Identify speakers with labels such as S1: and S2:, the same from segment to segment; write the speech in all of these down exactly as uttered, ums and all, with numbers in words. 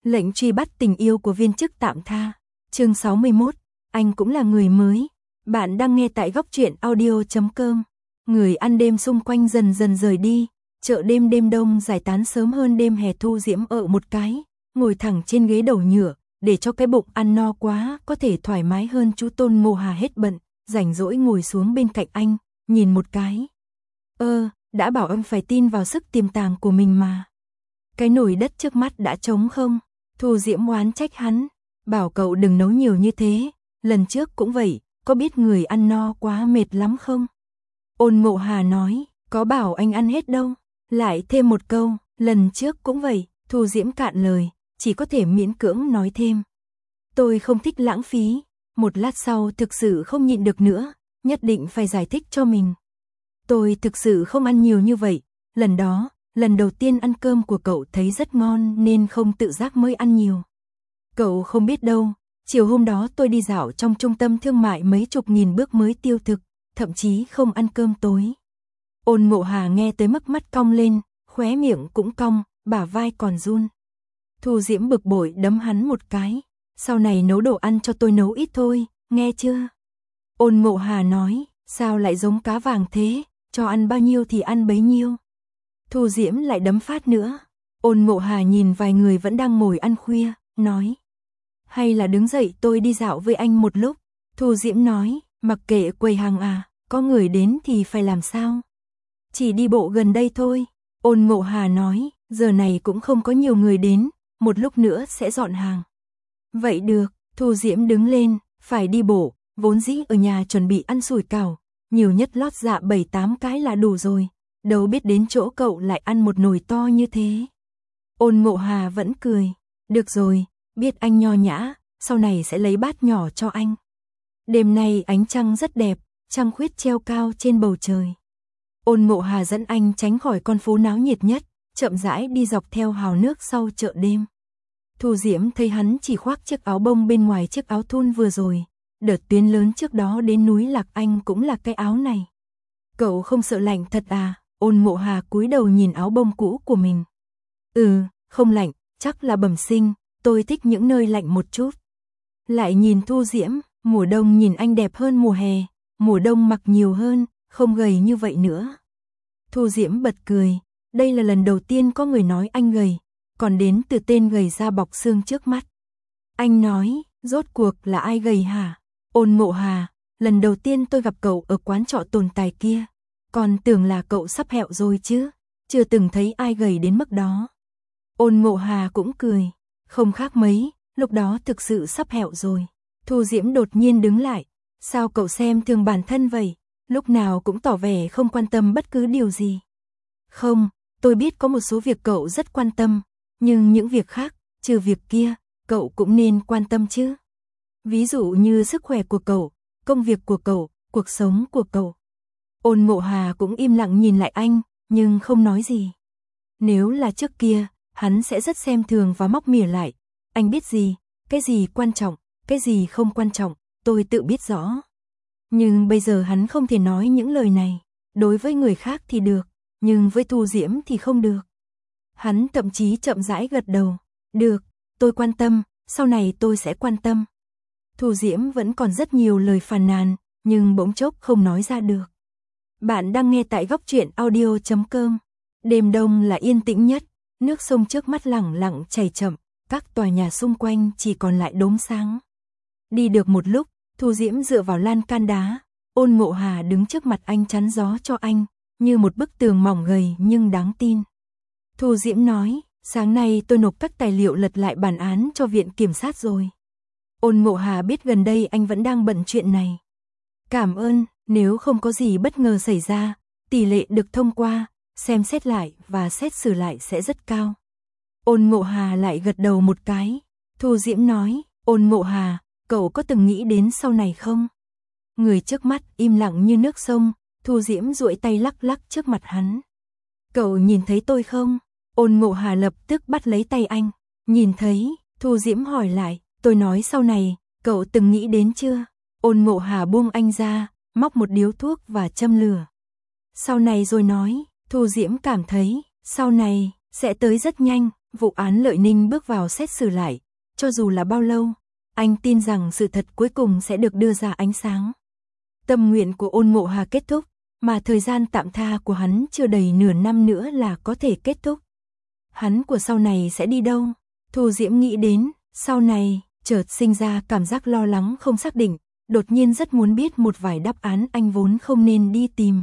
S1: Lệnh truy bắt tình yêu của viên chức tạm tha. Chương sáu mươi mốt, anh cũng là người mới. Bạn đang nghe tại góc truyện audio chấm com. Người ăn đêm xung quanh dần dần rời đi, chợ đêm đêm đông giải tán sớm hơn đêm hè. Thu Diễm ở một cái, ngồi thẳng trên ghế đầu nhựa, để cho cái bụng ăn no quá có thể thoải mái hơn. Chú Tôn Ngô Hà hết bận, rảnh rỗi ngồi xuống bên cạnh anh, nhìn một cái. Ơ, đã bảo ông phải tin vào sức tiềm tàng của mình mà. Cái nồi đất trước mắt đã trống không? Thu Diễm oán trách hắn, bảo cậu đừng nấu nhiều như thế, lần trước cũng vậy, có biết người ăn no quá mệt lắm không? Ôn Ngộ Hà nói, có bảo anh ăn hết đâu. Lại thêm một câu, lần trước cũng vậy. Thu Diễm cạn lời, chỉ có thể miễn cưỡng nói thêm. Tôi không thích lãng phí. Một lát sau thực sự không nhịn được nữa, nhất định phải giải thích cho mình. Tôi thực sự không ăn nhiều như vậy, lần đó, lần đầu tiên ăn cơm của cậu thấy rất ngon nên không tự giác mới ăn nhiều. Cậu không biết đâu, chiều hôm đó tôi đi dạo trong trung tâm thương mại mấy chục nghìn bước mới tiêu thực, thậm chí không ăn cơm tối. Ôn Ngộ Hà nghe tới mức mắt cong lên, khóe miệng cũng cong, bả vai còn run. Thu Diễm bực bội đấm hắn một cái, sau này nấu đồ ăn cho tôi nấu ít thôi, nghe chưa? Ôn Ngộ Hà nói, sao lại giống cá vàng thế, cho ăn bao nhiêu thì ăn bấy nhiêu. Thu Diễm lại đấm phát nữa. Ôn Ngộ Hà nhìn vài người vẫn đang ngồi ăn khuya, nói. Hay là đứng dậy tôi đi dạo với anh một lúc. Thu Diễm nói, mặc kệ quầy hàng à, có người đến thì phải làm sao? Chỉ đi bộ gần đây thôi. Ôn Ngộ Hà nói, giờ này cũng không có nhiều người đến, một lúc nữa sẽ dọn hàng. Vậy được, Thu Diễm đứng lên, phải đi bộ, vốn dĩ ở nhà chuẩn bị ăn sủi cảo, nhiều nhất lót dạ bảy tám cái là đủ rồi, đâu biết đến chỗ cậu lại ăn một nồi to như thế. Ôn Ngộ Hà vẫn cười, được rồi, biết anh nho nhã, sau này sẽ lấy bát nhỏ cho anh. Đêm nay ánh trăng rất đẹp, trăng khuyết treo cao trên bầu trời. Ôn Ngộ Hà dẫn anh tránh khỏi con phố náo nhiệt nhất, chậm rãi đi dọc theo hào nước sau chợ đêm. Thu Diễm thấy hắn chỉ khoác chiếc áo bông bên ngoài chiếc áo thun vừa rồi, đợt tuyến lớn trước đó đến núi Lạc Anh cũng là cái áo này. Cậu không sợ lạnh thật à? Ôn Ngộ Hà cúi đầu nhìn áo bông cũ của mình. Ừ, không lạnh, chắc là bẩm sinh, tôi thích những nơi lạnh một chút. Lại nhìn Thu Diễm, mùa đông nhìn anh đẹp hơn mùa hè, mùa đông mặc nhiều hơn, không gầy như vậy nữa. Thu Diễm bật cười, đây là lần đầu tiên có người nói anh gầy, còn đến từ tên gầy da bọc xương trước mắt. Anh nói, rốt cuộc là ai gầy hả? Ôn Ngộ Hà, lần đầu tiên tôi gặp cậu ở quán trọ tồn tài kia, còn tưởng là cậu sắp hẹo rồi chứ, chưa từng thấy ai gầy đến mức đó. Ôn Ngộ Hà cũng cười, không khác mấy, lúc đó thực sự sắp hẹo rồi. Thu Diễm đột nhiên đứng lại, sao cậu xem thường bản thân vậy, lúc nào cũng tỏ vẻ không quan tâm bất cứ điều gì. Không, tôi biết có một số việc cậu rất quan tâm, nhưng những việc khác, trừ việc kia, cậu cũng nên quan tâm chứ. Ví dụ như sức khỏe của cậu, công việc của cậu, cuộc sống của cậu. Ôn Ngộ Hà cũng im lặng nhìn lại anh, nhưng không nói gì. Nếu là trước kia, hắn sẽ rất xem thường và móc mỉa lại. Anh biết gì, cái gì quan trọng, cái gì không quan trọng, tôi tự biết rõ. Nhưng bây giờ hắn không thể nói những lời này. Đối với người khác thì được, nhưng với Thu Diễm thì không được. Hắn thậm chí chậm rãi gật đầu. Được, tôi quan tâm, sau này tôi sẽ quan tâm. Thu Diễm vẫn còn rất nhiều lời phàn nàn, nhưng bỗng chốc không nói ra được. Bạn đang nghe tại góc truyện audio chấm com. Đêm đông là yên tĩnh nhất, nước sông trước mắt lẳng lặng chảy chậm, các tòa nhà xung quanh chỉ còn lại đốm sáng. Đi được một lúc, Thu Diễm dựa vào lan can đá, Ôn Ngộ Hà đứng trước mặt anh chắn gió cho anh, như một bức tường mỏng gầy nhưng đáng tin. Thu Diễm nói, sáng nay tôi nộp các tài liệu lật lại bản án cho viện kiểm sát rồi. Ôn Ngộ Hà biết gần đây anh vẫn đang bận chuyện này. Cảm ơn, nếu không có gì bất ngờ xảy ra, tỷ lệ được thông qua, xem xét lại và xét xử lại sẽ rất cao. Ôn Ngộ Hà lại gật đầu một cái. Thu Diễm nói, Ôn Ngộ Hà, cậu có từng nghĩ đến sau này không? Người trước mắt im lặng như nước sông, Thu Diễm duỗi tay lắc lắc trước mặt hắn. Cậu nhìn thấy tôi không? Ôn Ngộ Hà lập tức bắt lấy tay anh. Nhìn thấy, Thu Diễm hỏi lại, tôi nói sau này, cậu từng nghĩ đến chưa? Ôn Ngộ Hà buông anh ra, móc một điếu thuốc và châm lửa. Sau này rồi nói, Thu Diễm cảm thấy, sau này, sẽ tới rất nhanh. Vụ án Lợi Ninh bước vào xét xử lại, cho dù là bao lâu, anh tin rằng sự thật cuối cùng sẽ được đưa ra ánh sáng. Tâm nguyện của Ôn Mộ Hà kết thúc, mà thời gian tạm tha của hắn chưa đầy nửa năm nữa là có thể kết thúc. Hắn của sau này sẽ đi đâu? Thu Diễm nghĩ đến, sau này, chợt sinh ra cảm giác lo lắng không xác định, đột nhiên rất muốn biết một vài đáp án anh vốn không nên đi tìm.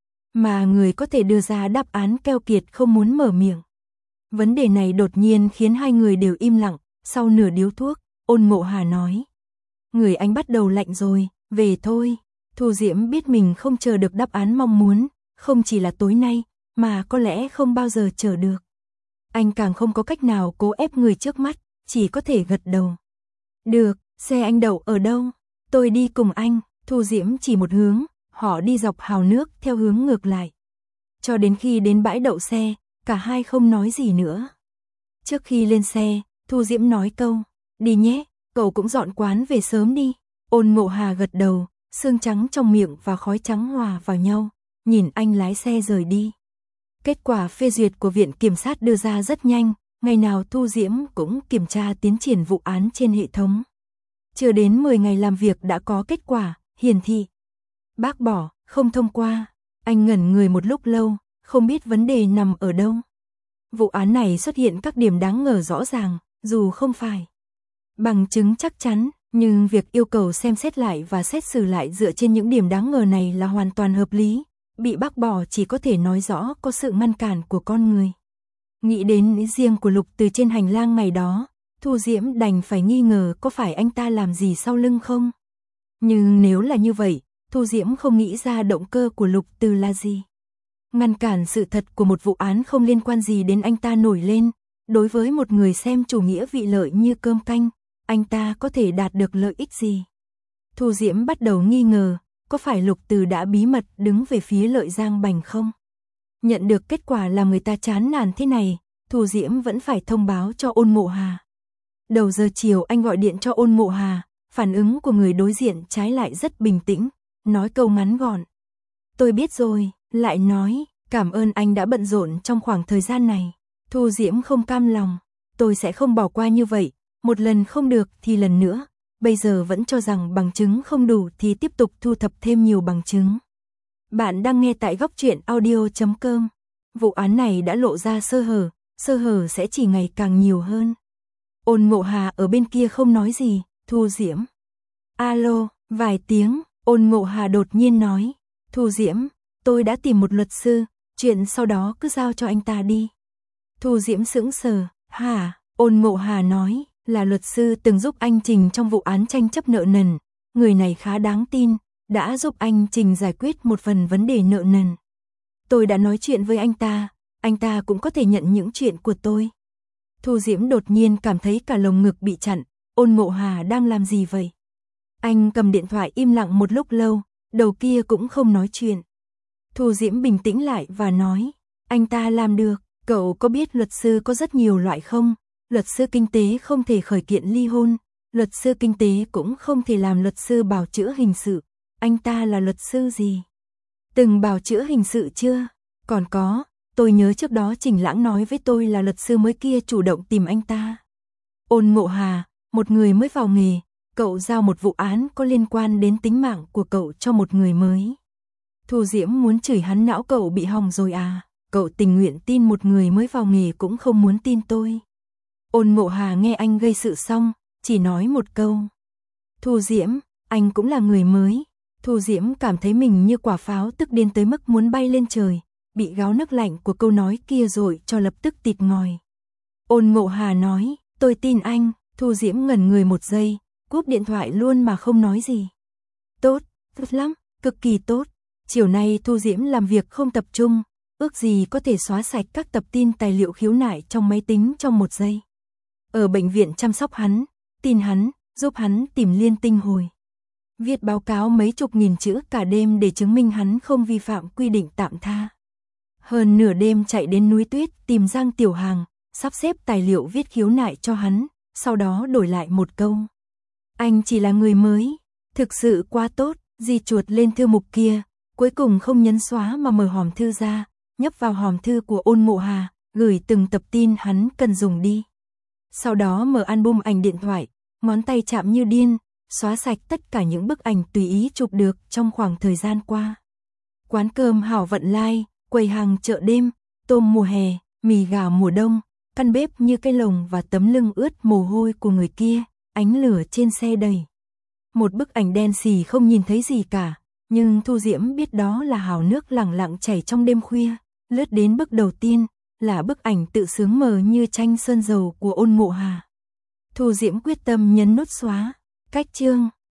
S1: Mà người có thể đưa ra đáp án keo kiệt không muốn mở miệng. Vấn đề này đột nhiên khiến hai người đều im lặng, sau nửa điếu thuốc, Ôn Mộ Hà nói. Người anh bắt đầu lạnh rồi, về thôi. Thu Diễm biết mình không chờ được đáp án mong muốn, không chỉ là tối nay, mà có lẽ không bao giờ chờ được. Anh càng không có cách nào cố ép người trước mắt, chỉ có thể gật đầu. Được, xe anh đậu ở đâu? Tôi đi cùng anh. Thu Diễm chỉ một hướng, họ đi dọc hào nước theo hướng ngược lại. Cho đến khi đến bãi đậu xe, cả hai không nói gì nữa. Trước khi lên xe, Thu Diễm nói câu, đi nhé, cậu cũng dọn quán về sớm đi. Ôn Mộ Hà gật đầu, sương trắng trong miệng và khói trắng hòa vào nhau, nhìn anh lái xe rời đi. Kết quả phê duyệt của Viện Kiểm sát đưa ra rất nhanh, ngày nào Thu Diễm cũng kiểm tra tiến triển vụ án trên hệ thống. Chưa đến mười ngày làm việc đã có kết quả, hiển thị. Bác bỏ, không thông qua. Anh ngẩn người một lúc lâu, không biết vấn đề nằm ở đâu. Vụ án này xuất hiện các điểm đáng ngờ rõ ràng, dù không phải bằng chứng chắc chắn, nhưng việc yêu cầu xem xét lại và xét xử lại dựa trên những điểm đáng ngờ này là hoàn toàn hợp lý. Bị bác bỏ chỉ có thể nói rõ có sự ngăn cản của con người. Nghĩ đến ý riêng của Lục Từ trên hành lang ngày đó, Thu Diễm đành phải nghi ngờ có phải anh ta làm gì sau lưng không. Nhưng nếu là như vậy, Thu Diễm không nghĩ ra động cơ của Lục Từ là gì. Ngăn cản sự thật của một vụ án không liên quan gì đến anh ta nổi lên. Đối với một người xem chủ nghĩa vị lợi như cơm canh, anh ta có thể đạt được lợi ích gì? Thu Diễm bắt đầu nghi ngờ, có phải Lục Từ đã bí mật đứng về phía Lợi Giang Bành không? Nhận được kết quả làm người ta chán nản thế này, Thu Diễm vẫn phải thông báo cho Ôn Mộ Hà. Đầu giờ chiều anh gọi điện cho Ôn Mộ Hà, phản ứng của người đối diện trái lại rất bình tĩnh, nói câu ngắn gọn. Tôi biết rồi, lại nói, cảm ơn anh đã bận rộn trong khoảng thời gian này. Thu Diễm không cam lòng, tôi sẽ không bỏ qua như vậy, một lần không được thì lần nữa, bây giờ vẫn cho rằng bằng chứng không đủ thì tiếp tục thu thập thêm nhiều bằng chứng. Bạn đang nghe tại góc truyện audio chấm com. Vụ án này đã lộ ra sơ hở, sơ hở sẽ chỉ ngày càng nhiều hơn. Ôn Mộ Hà ở bên kia không nói gì, Thu Diễm. Alo, vài tiếng, Ôn Mộ Hà đột nhiên nói, Thu Diễm, tôi đã tìm một luật sư, chuyện sau đó cứ giao cho anh ta đi. Thu Diễm sững sờ, hả? Ôn Mộ Hà nói, là luật sư từng giúp anh Trình trong vụ án tranh chấp nợ nần, người này khá đáng tin, đã giúp anh Trình giải quyết một phần vấn đề nợ nần. Tôi đã nói chuyện với anh ta, anh ta cũng có thể nhận những chuyện của tôi. Thu Diễm đột nhiên cảm thấy cả lồng ngực bị chặn, Ôn Mộ Hà đang làm gì vậy? Anh cầm điện thoại im lặng một lúc lâu, đầu kia cũng không nói chuyện. Thu Diễm bình tĩnh lại và nói, anh ta làm được, cậu có biết luật sư có rất nhiều loại không? Luật sư kinh tế không thể khởi kiện ly hôn, luật sư kinh tế cũng không thể làm luật sư bào chữa hình sự. Anh ta là luật sư gì? Từng bào chữa hình sự chưa? Còn có, tôi nhớ trước đó Trình Lãng nói với tôi là luật sư mới kia chủ động tìm anh ta. Ôn Mộ Hà, một người mới vào nghề, cậu giao một vụ án có liên quan đến tính mạng của cậu cho một người mới. Thu Diễm muốn chửi hắn, não cậu bị hỏng rồi à? Cậu tình nguyện tin một người mới vào nghề cũng không muốn tin tôi. Ôn Mộ Hà nghe anh gây sự xong, chỉ nói một câu. Thu Diễm, anh cũng là người mới. Thu Diễm cảm thấy mình như quả pháo tức điên tới mức muốn bay lên trời, bị gáo nước lạnh của câu nói kia rồi cho lập tức tịt ngòi. Ôn Mộ Hà nói, tôi tin anh. Thu Diễm ngẩn người một giây, cúp điện thoại luôn mà không nói gì. Tốt, tốt lắm, cực kỳ tốt. Chiều nay Thu Diễm làm việc không tập trung, ước gì có thể xóa sạch các tập tin tài liệu khiếu nại trong máy tính trong một giây. Ở bệnh viện chăm sóc hắn, tin hắn, giúp hắn tìm liên tinh hồi. Viết báo cáo mấy chục nghìn chữ cả đêm để chứng minh hắn không vi phạm quy định tạm tha. Hơn nửa đêm chạy đến núi Tuyết tìm Giang Tiểu Hàng, sắp xếp tài liệu viết khiếu nại cho hắn, sau đó đổi lại một câu. Anh chỉ là người mới, thực sự quá tốt, di chuột lên thư mục kia, cuối cùng không nhấn xóa mà mở hòm thư ra, nhấp vào hòm thư của Ôn Mộ Hà, gửi từng tập tin hắn cần dùng đi. Sau đó mở album ảnh điện thoại, ngón tay chạm như điên, xóa sạch tất cả những bức ảnh tùy ý chụp được trong khoảng thời gian qua. Quán cơm Hảo Vận Lai, quầy hàng chợ đêm, tôm mùa hè, mì gà mùa đông, căn bếp như cái lồng và tấm lưng ướt mồ hôi của người kia, ánh lửa trên xe đầy. Một bức ảnh đen xì không nhìn thấy gì cả, nhưng Thu Diễm biết đó là hào nước lặng lặng chảy trong đêm khuya. Lướt đến bức đầu tiên, là bức ảnh tự sướng mờ như tranh sơn dầu của Ôn Mộ Hà. Thu Diễm quyết tâm nhấn nút xóa, cách chương.